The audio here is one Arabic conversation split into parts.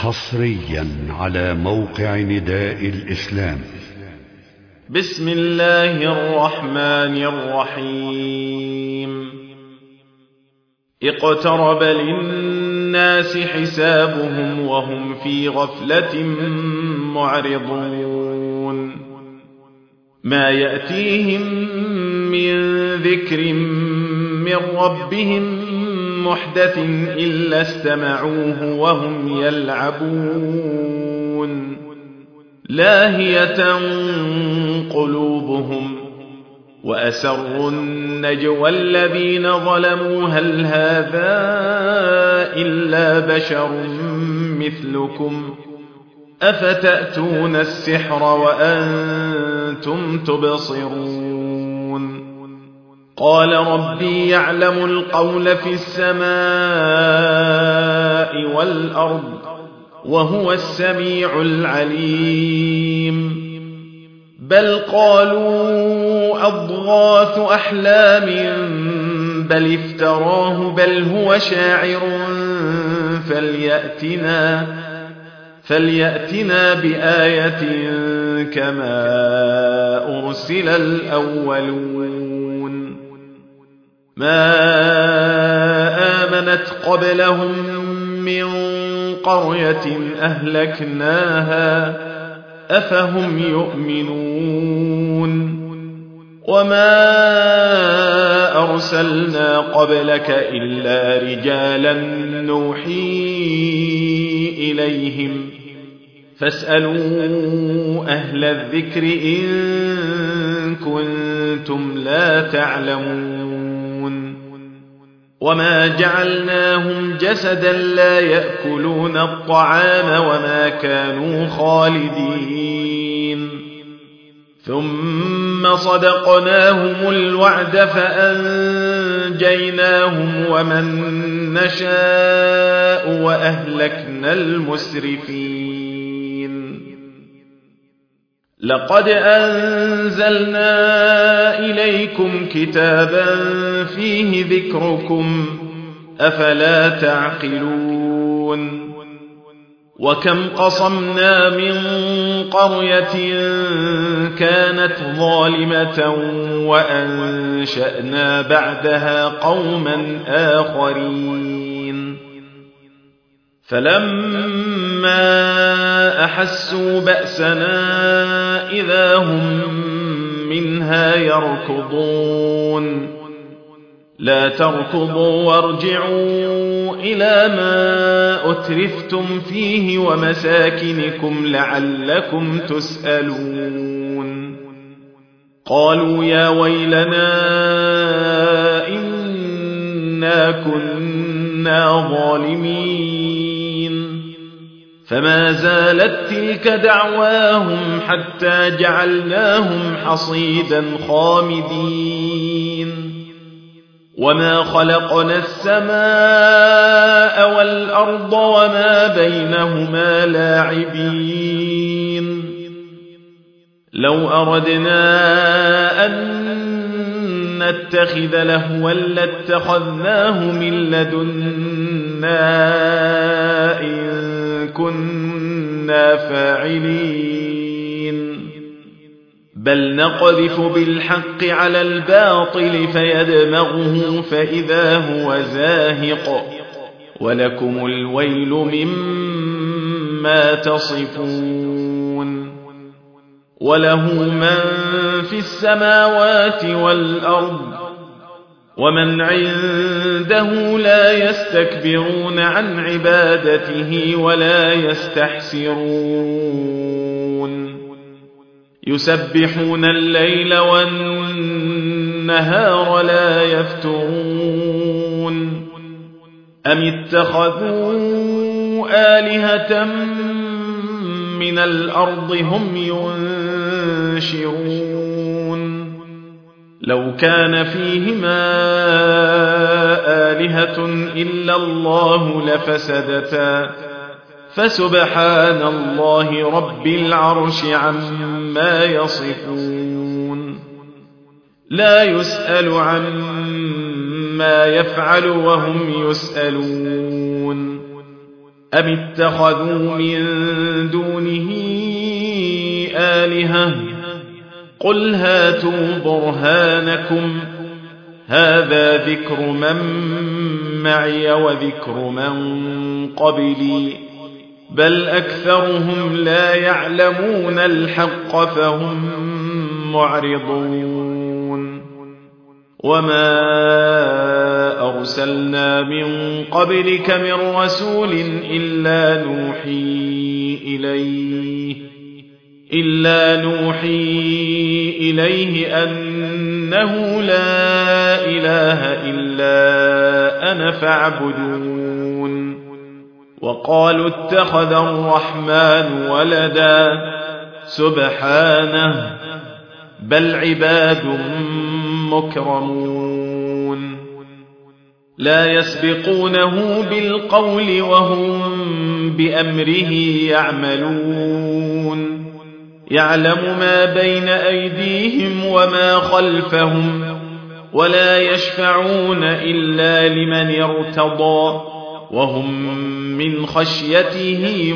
حصريا على موقع نداء الإسلام. بسم الله الرحمن الرحيم. اقترب للناس حسابهم وهم في غفلة معرضون. ما يأتيهم من ذكر من ربهم محدث إلا استمعوه وهم يلعبون. لاهية قلوبهم وأسروا النجوى الذين ظلموا هل هذا إلا بشر مثلكم أفتأتون السحر وأنتم تبصرون. قال ربي يعلم القول في السماء والأرض وهو السميع العليم. بل قالوا أضغاث أحلام بل افتراه بل هو شاعر فليأتنا بآية كما أرسل الأولون. ما آمنت قبلهم من قرية أهلكناها أفهم يؤمنون. وما أرسلنا قبلك إلا رجالا نوحي إليهم فاسألوا أهل الذكر إن كنتم لا تعلمون. وما جعلناهم جسدا لا يأكلون الطعام وما كانوا خالدين. ثم صدقناهم الوعد فأنجيناهم ومن نشاء وأهلكنا المسرفين. لقد أنزلنا إليكم كتابا فيه ذكركم أفلا تعقلون. وكم قصمنا من قرية كانت ظالمة وأنشأنا بعدها قوما آخرين. فلما أحسوا بأسنا إذا هم منها يركضون. لا تركضوا وارجعوا إلى ما أترفتم فيه ومساكنكم لعلكم تسألون. قالوا يا ويلنا إنا كنا ظالمين. فما زالت تلك دعواهم حتى جعلناهم حصيدا خامدين. وما خلقنا السماء والأرض وما بينهما لاعبين. لو أردنا أن نتخذ لهوا لاتخذناه من لدنا إن كنا فاعلين. بل نقذف بالحق على الباطل فيدمغه فإذا هو زاهق ولكم الويل مما تصفون. وله من في السماوات والأرض ومن عنده لا يستكبرون عن عبادته ولا يستحسرون. يسبحون الليل والنهار لا يفترون. أم اتخذوا آلهة من الأرض هم ينشرون. لو كان فيهما آلهة إلا الله لفسدتا فسبحان الله رب العرش عما يصفون. لا يسأل عما يفعل وهم يسألون أم اتخذوا من دونه آلهة قل هاتوا برهانكم هذا ذكر من معي وذكر من قبلي بل أكثرهم لا يعلمون الحق فهم معرضون وما أرسلنا من قبلك من رسول إلا نوحي إليه أنه لا إله إلا أنا فاعبدون وقالوا اتخذ الرحمن ولدا سبحانه بل عباد مكرمون لا يسبقونه بالقول وهم بأمره يعملون يعلم ما بين أيديهم وما خلفهم ولا يشفعون إلا لمن ارتضى وهم من خشيته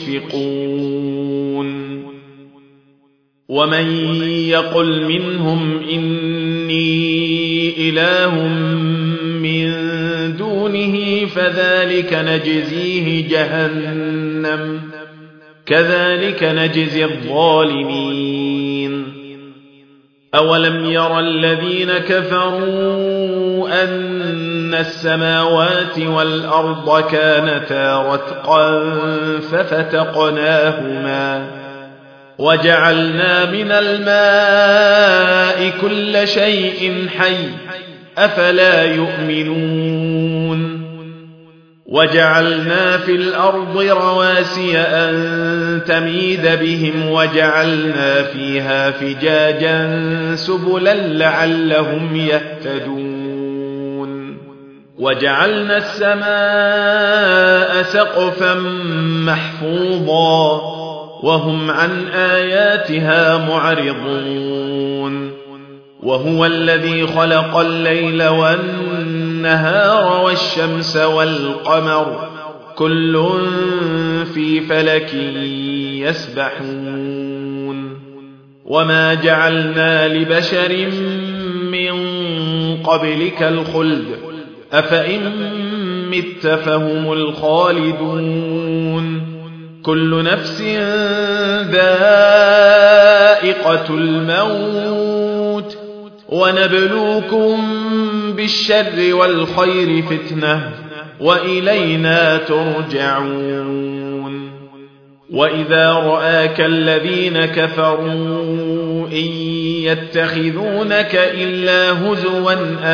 مشفقون ومن يقل منهم إني إله من دونه فذلك نجزيه جهنم كذلك نجزي الظالمين أولم يرى الذين كفروا أن السماوات والأرض كانتا رتقا ففتقناهما وجعلنا من الماء كل شيء حي أفلا يؤمنون وجعلنا في الأرض رواسي أن تميد بهم وجعلنا فيها فجاجا سبلا لعلهم يهتدون وجعلنا السماء سقفا محفوظا وهم عن آياتها معرضون وهو الذي خلق الليل والنهار والشمس والقمر كل في فلك يسبحون وما جعلنا لبشر من قبلك الخلد أفإن مت فهم الخالدون كل نفس ذائقة الموت ونبلوكم بالشر والخير فتنة وإلينا ترجعون وإذا رآك الذين كفروا إن يتخذونك إلا هزوا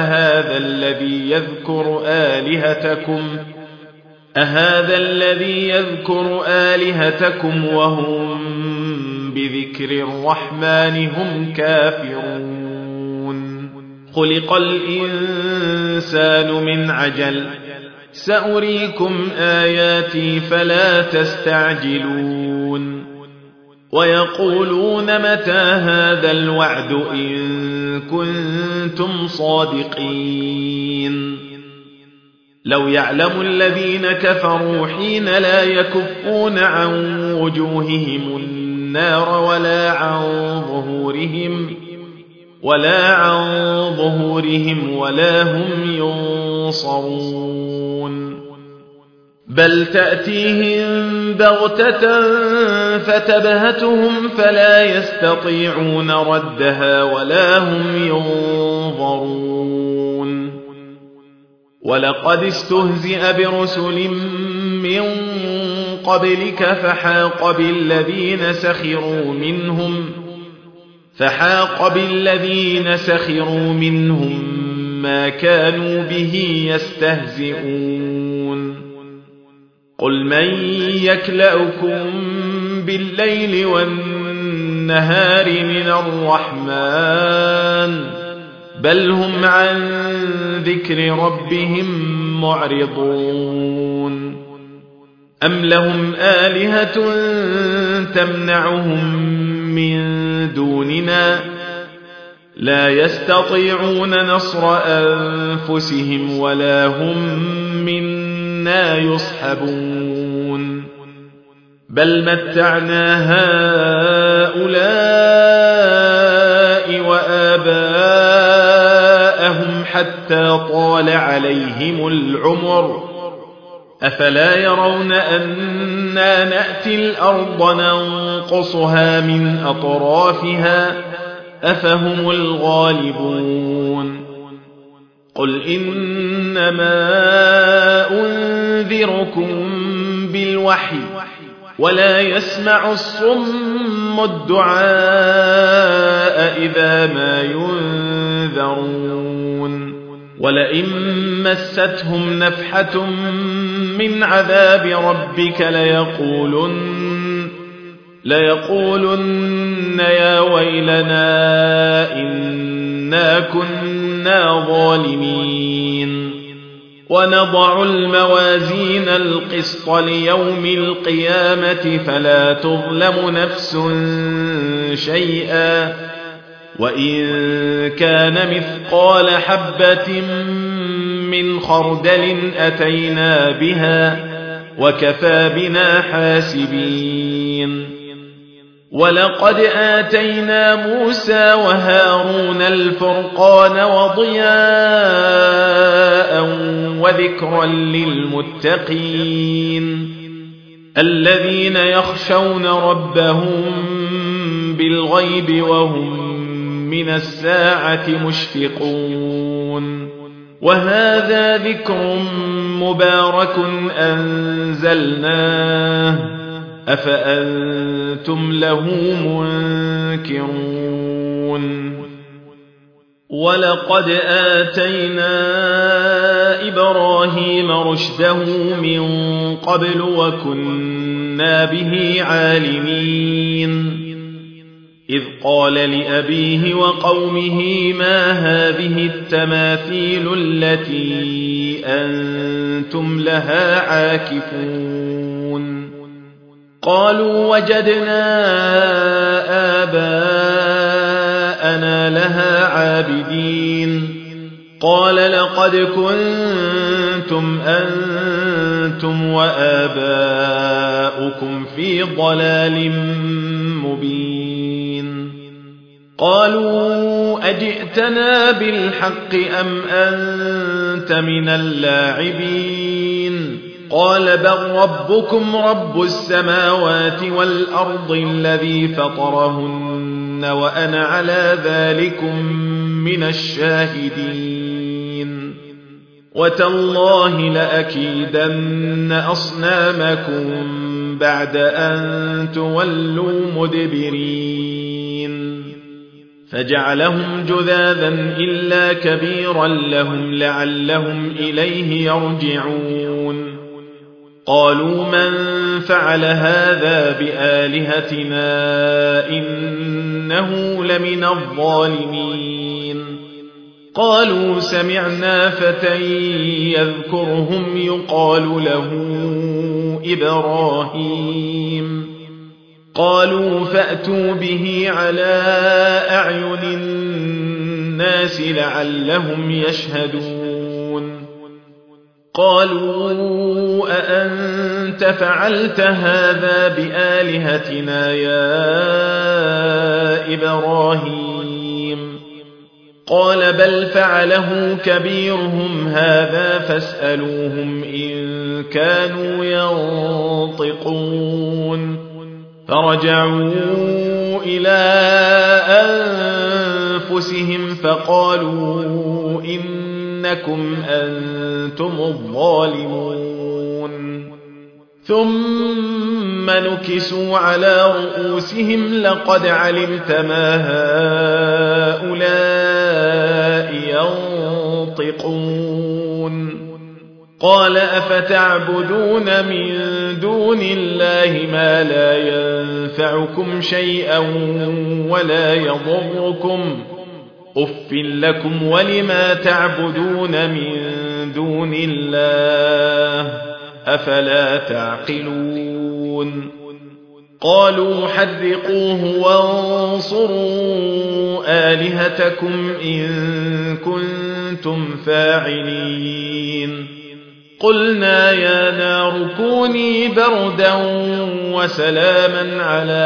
أهذا الذي يذكر آلهتكم وهم بذكر الرحمن هم كافرون خلق الإنسان من عجل سأريكم آياتي فلا تستعجلون ويقولون متى هذا الوعد إن كنتم صادقين لو يعلم الذين كفروا حين لا يكفون عن وجوههم النار ولا عن ظهورهم ولا هم ينصرون بل تأتيهم بغتة فتبهتهم فلا يستطيعون ردها ولا هم ينظرون ولقد استهزئ برسل من قبلك فحاق بالذين سخروا منهم ما كانوا به يستهزئون قل من يكلأكم بالليل والنهار من الرحمن بل هم عن ذكر ربهم معرضون أم لهم آلهة تمنعهم من دوننا لا يستطيعون نصر أنفسهم ولا هم منا يصحبون بل متعنا هؤلاء وآباءهم حتى طال عليهم العمر أفلا يرون أنا نأتي الأرض ننقصها من أطرافها أفهم الغالبون قل إنما أنذركم بالوحي ولا يسمع الصم الدعاء إذا ما ينذرون ولئن مستهم نفحة من عذاب ربك ليقولن يا ويلنا إنا كنا ظالمين ونضع الموازين القسط ليوم القيامة فلا تظلم نفس شيئا وإن كان مثقال حبة من خردل أتينا بها وكفى بنا حاسبين ولقد آتينا موسى وهارون الفرقان وضياء وذكرا للمتقين الذين يخشون ربهم بالغيب وهم من الساعة مشفقون وهذا ذكر مبارك أنزلناه أفأنتم له منكرون ولقد آتينا إبراهيم رشده من قبل وكنا به عالمين إذ قال لأبيه وقومه ما هذه التماثيل التي أنتم لها عاكفون قالوا وجدنا آباءنا لها عابدين قال لقد كنتم أنتم وآباؤكم في ضلال مبين قالوا أجئتنا بالحق أم أنت من اللاعبين قال بل ربكم رب السماوات والأرض الذي فطرهن وأنا على ذلكم من الشاهدين وتالله لأكيدن أصنامكم بعد أن تولوا مدبرين فجعلهم جذاذا إلا كبيرا لهم لعلهم إليه يرجعون قالوا من فعل هذا بآلهتنا إنه لمن الظالمين قالوا سمعنا فتى يذكرهم يقال له إبراهيم قالوا فأتوا به على أعين الناس لعلهم يشهدون قالوا أأنت فعلت هذا بآلهتنا يا إبراهيم قال بل فعله كبيرهم هذا فاسألوهم إن كانوا ينطقون فرجعوا إلى أنفسهم فقالوا إنكم أنتم الظالمون ثم نكسوا على رؤوسهم لقد علمت ما هؤلاء ينطقون قال أفتعبدون من دون الله ما لا ينفعكم شيئا ولا يضركم أف لكم ولما تعبدون من دون الله أفلا تعقلون قالوا حرقوه وانصروا آلهتكم إن كنتم فاعلين قلنا يا نار كوني بردا وسلاما على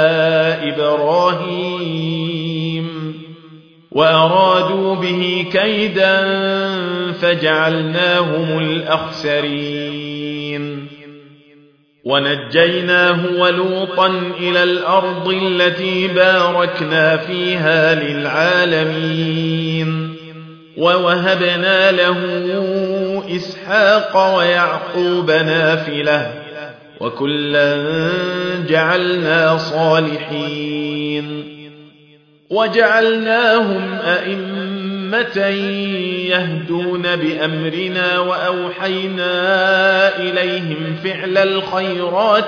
إبراهيم وأرادوا به كيدا فجعلناهم الأخسرين ونجيناه ولوطا إلى الأرض التي باركنا فيها للعالمين ووهبنا له إسحاق ويعقوب نافلة وكلا جعلنا صالحين وجعلناهم أئمة يهدون بأمرنا وأوحينا إليهم فعل الخيرات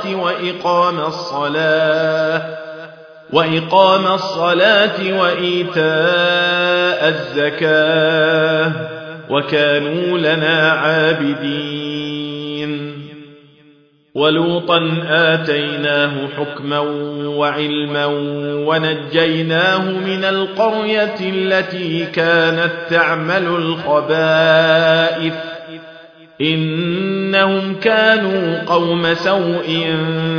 وإقام الصلاة وإيتاء الزكاة وكانوا لنا عابدين ولوطا آتيناه حكما وعلما ونجيناه من القرية التي كانت تعمل الخبائث إنهم كانوا قوم سوء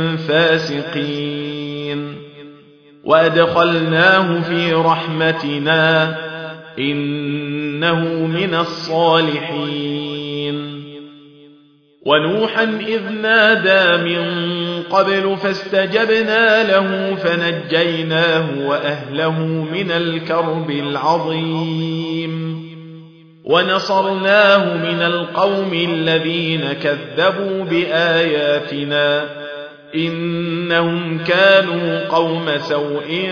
فاسقين وأدخلناه في رحمتنا إنه من الصالحين ونوحا إذ نادى من قبل فاستجبنا له فنجيناه وأهله من الكرب العظيم ونصرناه من القوم الذين كذبوا بآياتنا إنهم كانوا قوم سوء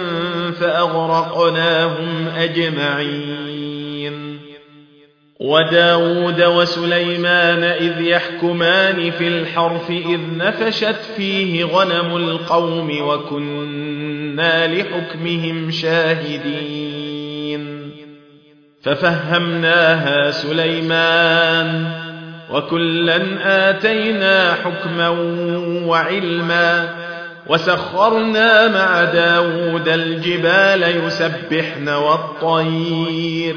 فأغرقناهم أجمعين وداود وسليمان إذ يحكمان في الحرث إذ نفشت فيه غنم القوم وكنا لحكمهم شاهدين ففهمناها سليمان وكلا آتينا حكما وعلما وسخرنا مع داود الجبال يسبحن والطير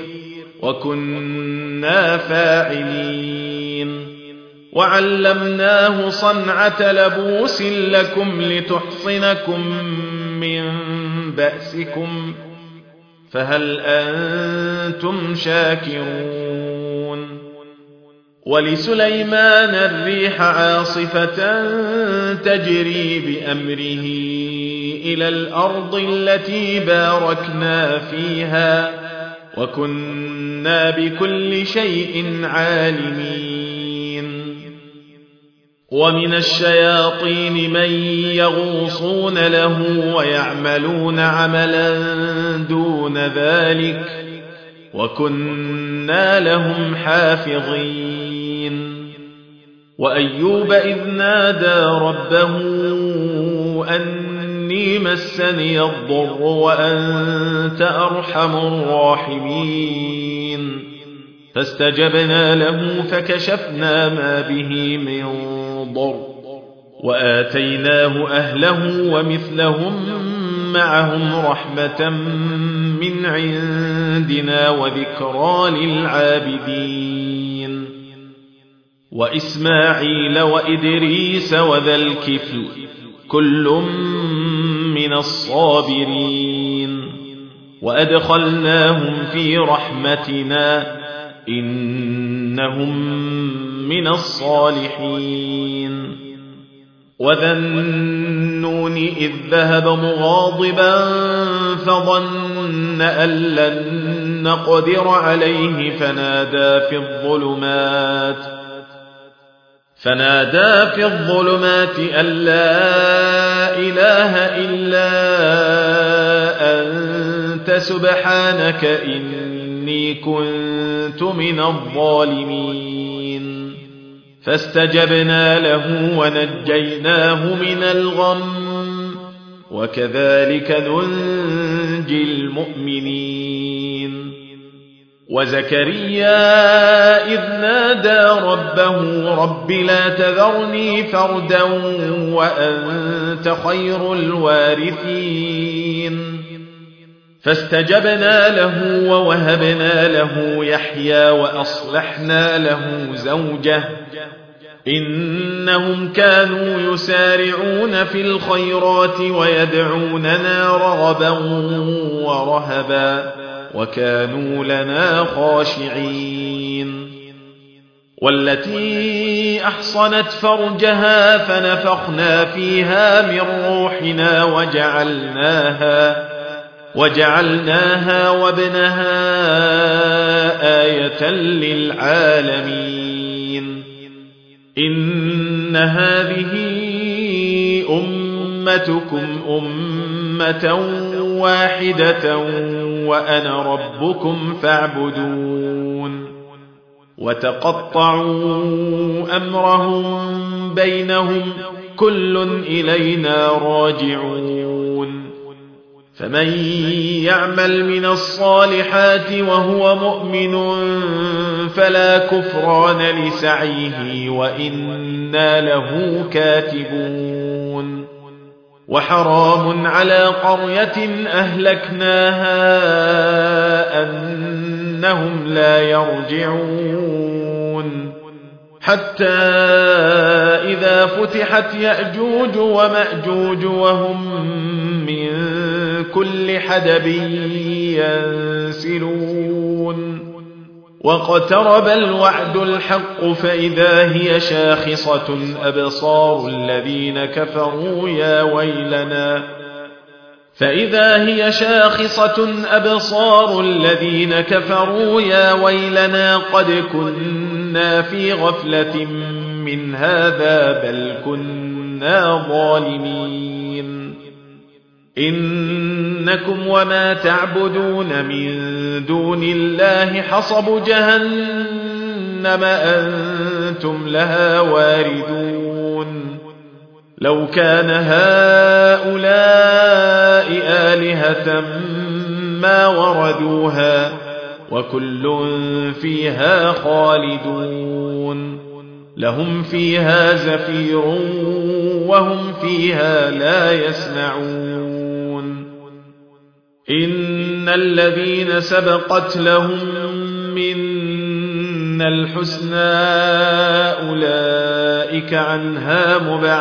وكنا فاعلين وعلمناه صنعة لبوس لكم لتحصنكم من بأسكم فهل أنتم شاكرون ولسليمان الريح عاصفة تجري بأمره إلى الأرض التي باركنا فيها وكنا بكل شيء عالمين ومن الشياطين من يغوصون له ويعملون عملا دون ذلك وكنا لهم حافظين وأيوب إذ نادى ربه أني مسني الضر وأنت أرحم الراحمين فاستجبنا له فكشفنا ما به من ضر وآتيناه أهله ومثلهم معهم رحمة من عندنا وذكرى للعابدين وإسماعيل وإدريس وذا الكفل كل من الصابرين وأدخلناهم في رحمتنا إنهم من الصالحين وذا النون إذ ذهب مغاضبا فظن أن لن نقدر عليه فنادى في الظلمات أن لا إله إلا أنت سبحانك إني كنت من الظالمين فاستجبنا له ونجيناه من الغم وكذلك ننجي المؤمنين وزكريا إذ نادى ربه رب لا تذرني فردا وأنت خير الوارثين فاستجبنا له ووهبنا له يحيى وأصلحنا له زوجه إنهم كانوا يسارعون في الخيرات ويدعوننا رغبا ورهبا وكانوا لنا خاشعين والتي أحصنت فرجها فنفخنا فيها من روحنا وجعلناها وابنها آية للعالمين إن هذه أمتكم أمة واحدة وأنا ربكم فاعبدون وتقطعوا أمرهم بينهم كل إلينا راجعون فمن يعمل من الصالحات وهو مؤمن فلا كفران لسعيه وإنا له كاتبون وحرام على قرية أهلكناها أنهم لا يرجعون حتى إذا فتحت يأجوج ومأجوج وهم من كل حدب ينسلون واقترب الوعد الحق فإذا هي شاخصة أبصار الذين كفروا يا ويلنا قد كنا في غفلة من هذا بل كنا ظالمين إنكم وما تعبدون من دون الله حصب جهنم أنتم لها واردون لو كان هؤلاء آلهة ما وردوها وكل فيها خالدون لهم فيها زفير وهم فيها لا يسمعون إن الذين سبقت لهم منا الحسنى أولئك عنها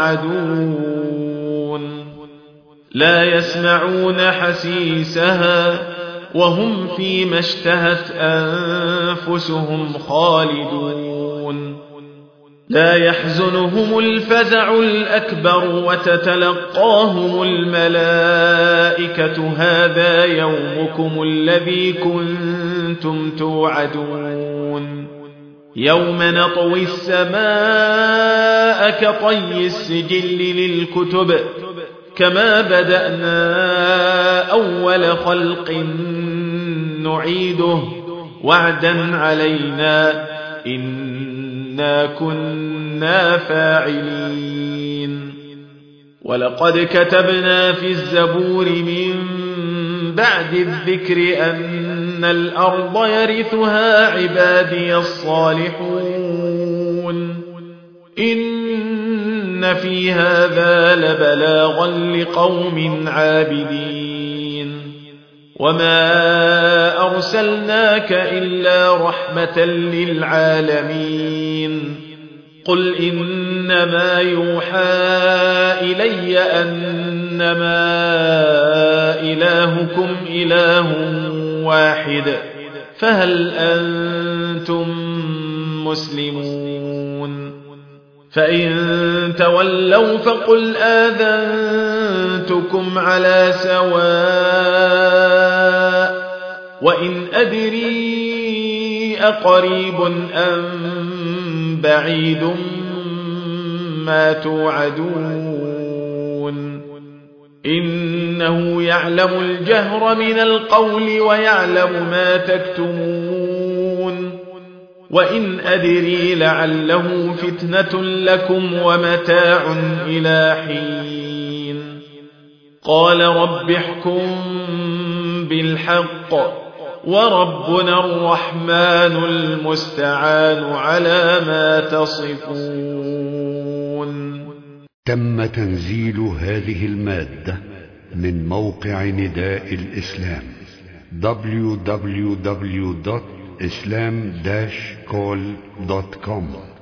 مبعدون لا يسمعون حسيسها وهم فيما اشتهت أنفسهم خالدون لا يحزنهم الفزع الأكبر وتتلقاهم الملائكة هذا يومكم الذي كنتم توعدون يوم نطوي السماء كطي السجل للكتب كما بدأنا أول خلق نعيده وعدا علينا إنا كنا فاعلين ولقد كتبنا في الزبور من بعد الذكر أن الأرض يرثها عبادي الصالحون إن في هذا لبلاغا لقوم عابدين وما أرسلناك إلا رحمة للعالمين قل إنما يوحى إلي أنما إلهكم إله واحد فهل أنتم مسلمون فإن تولوا فقل آذنتكم على سواء وإن أدري أقريب أم بعيد ما توعدون إنه يعلم الجهر من القول ويعلم ما تكتمون وإن أدري لعله فتنة لكم ومتاع إلى حين قال رب احكم بالحق وربنا الرحمن المستعان على ما تصفون. تم تنزيل هذه المادة من موقع نداء الإسلام www.islam-call.com